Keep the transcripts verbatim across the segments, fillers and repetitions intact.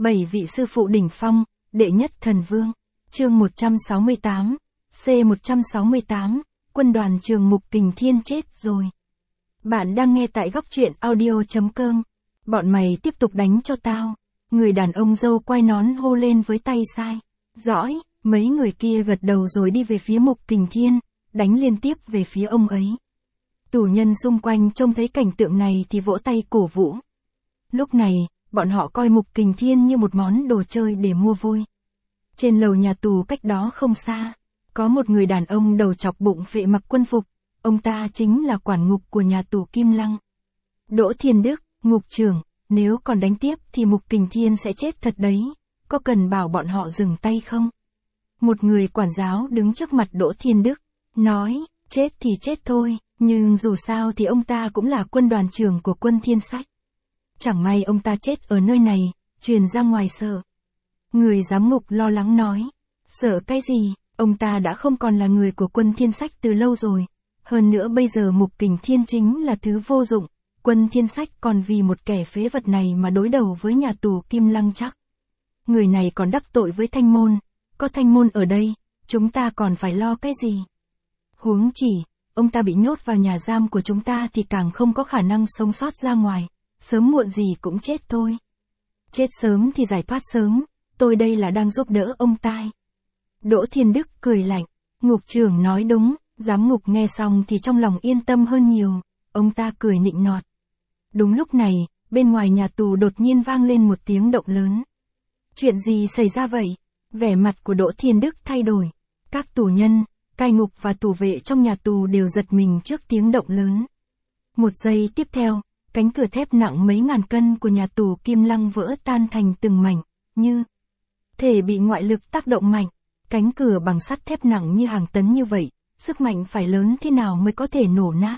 Bảy vị sư phụ đỉnh phong, đệ nhất thần vương. Chương một trăm sáu mươi tám, C một trăm sáu mươi tám, quân đoàn trường Mục Kình Thiên chết rồi. Bạn đang nghe tại góc truyện audio.com. Bọn mày tiếp tục đánh cho tao. Người đàn ông râu quai nón hô lên với tay sai. Dõi, mấy người kia gật đầu rồi đi về phía Mục Kình Thiên, đánh liên tiếp về phía ông ấy. Tù nhân xung quanh trông thấy cảnh tượng này thì vỗ tay cổ vũ. Lúc này, bọn họ coi Mục Kình Thiên như một món đồ chơi để mua vui. Trên lầu nhà tù cách đó không xa, có một người đàn ông đầu chọc bụng phệ mặc quân phục, ông ta chính là quản ngục của nhà tù Kim Lăng. Đỗ Thiên Đức, ngục trưởng, nếu còn đánh tiếp thì Mục Kình Thiên sẽ chết thật đấy, có cần bảo bọn họ dừng tay không? Một người quản giáo đứng trước mặt Đỗ Thiên Đức, nói, chết thì chết thôi, nhưng dù sao thì ông ta cũng là quân đoàn trưởng của quân Thiên Sách. Chẳng may ông ta chết ở nơi này, truyền ra ngoài sợ. Người giám ngục lo lắng nói, sợ cái gì, ông ta đã không còn là người của quân Thiên Sách từ lâu rồi. Hơn nữa bây giờ Mục Kình Thiên chính là thứ vô dụng, quân Thiên Sách còn vì một kẻ phế vật này mà đối đầu với nhà tù Kim Lăng chắc. Người này còn đắc tội với Thanh Môn, có Thanh Môn ở đây, chúng ta còn phải lo cái gì? Huống chỉ, ông ta bị nhốt vào nhà giam của chúng ta thì càng không có khả năng sống sót ra ngoài, sớm muộn gì cũng chết thôi. Chết sớm thì giải thoát sớm, tôi đây là đang giúp đỡ ông tai. Đỗ Thiên Đức cười lạnh, ngục trưởng nói đúng, giám ngục nghe xong thì trong lòng yên tâm hơn nhiều, ông ta cười nịnh nọt. Đúng lúc này, bên ngoài nhà tù đột nhiên vang lên một tiếng động lớn. Chuyện gì xảy ra vậy? Vẻ mặt của Đỗ Thiên Đức thay đổi. Các tù nhân, cai ngục và tù vệ trong nhà tù đều giật mình trước tiếng động lớn. Một giây tiếp theo, cánh cửa thép nặng mấy ngàn cân của nhà tù Kim Lăng vỡ tan thành từng mảnh, như thể bị ngoại lực tác động mạnh. Cánh cửa bằng sắt thép nặng như hàng tấn như vậy, sức mạnh phải lớn thế nào mới có thể nổ nát?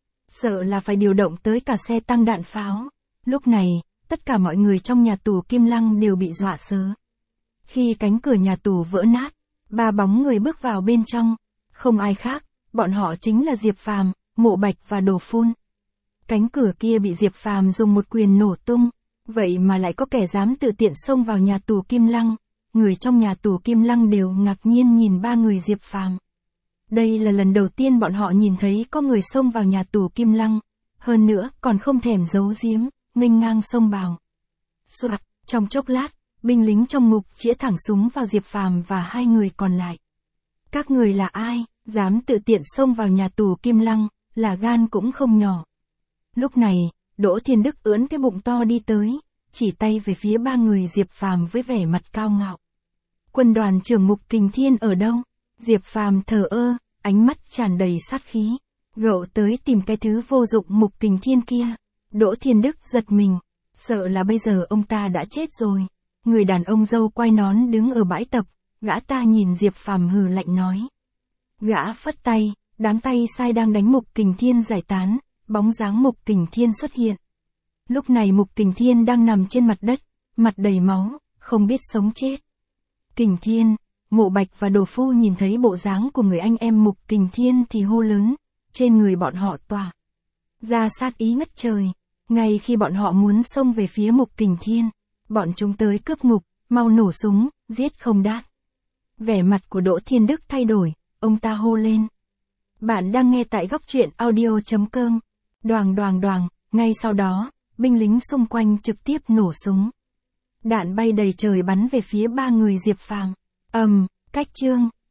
Sợ là phải điều động tới cả xe tăng đạn pháo. Lúc này, tất cả mọi người trong nhà tù Kim Lăng đều bị dọa sớ. Khi cánh cửa nhà tù vỡ nát, ba bóng người bước vào bên trong, không ai khác, bọn họ chính là Diệp Phàm, Mộ Bạch và Đồ Phun. Cánh cửa kia bị Diệp Phàm dùng một quyền nổ tung, vậy mà lại có kẻ dám tự tiện xông vào nhà tù Kim Lăng. Người trong nhà tù Kim Lăng đều ngạc nhiên nhìn ba người Diệp Phàm. Đây là lần đầu tiên bọn họ nhìn thấy có người xông vào nhà tù Kim Lăng, hơn nữa còn không thèm giấu giếm, nghênh ngang xông vào. Soạt, trong chốc lát, binh lính trong ngục chĩa thẳng súng vào Diệp Phàm và hai người còn lại. Các người là ai, dám tự tiện xông vào nhà tù Kim Lăng, là gan cũng không nhỏ. Lúc này, Đỗ Thiên Đức ưỡn cái bụng to đi tới, chỉ tay về phía ba người Diệp Phàm với vẻ mặt cao ngạo. Quân đoàn trưởng Mục Kình Thiên ở đâu? Diệp Phàm thờ ơ, ánh mắt tràn đầy sát khí. Gậu tới tìm cái thứ vô dụng Mục Kình Thiên kia. Đỗ Thiên Đức giật mình, sợ là bây giờ ông ta đã chết rồi. Người đàn ông râu quai nón đứng ở bãi tập, gã ta nhìn Diệp Phàm hừ lạnh nói. Gã phất tay, đám tay sai đang đánh Mục Kình Thiên giải tán, bóng dáng Mục Kình Thiên xuất hiện. Lúc này Mục Kình Thiên đang nằm trên mặt đất, mặt đầy máu, không biết sống chết. Kình Thiên, Mộ Bạch và Đồ Phu nhìn thấy bộ dáng của người anh em Mục Kình Thiên thì hô lớn, trên người bọn họ tỏa ra sát ý ngất trời. Ngay khi bọn họ muốn xông về phía Mục Kình Thiên, bọn chúng tới cướp ngục, mau nổ súng, giết không đát. Vẻ mặt của Đỗ Thiên Đức thay đổi, ông ta hô lên. Bạn đang nghe tại góc truyện audio.com. Đoàng đoàng đoàng, ngay sau đó, binh lính xung quanh trực tiếp nổ súng. Đạn bay đầy trời bắn về phía ba người Diệp Phàm. Ầm, um, cách chương.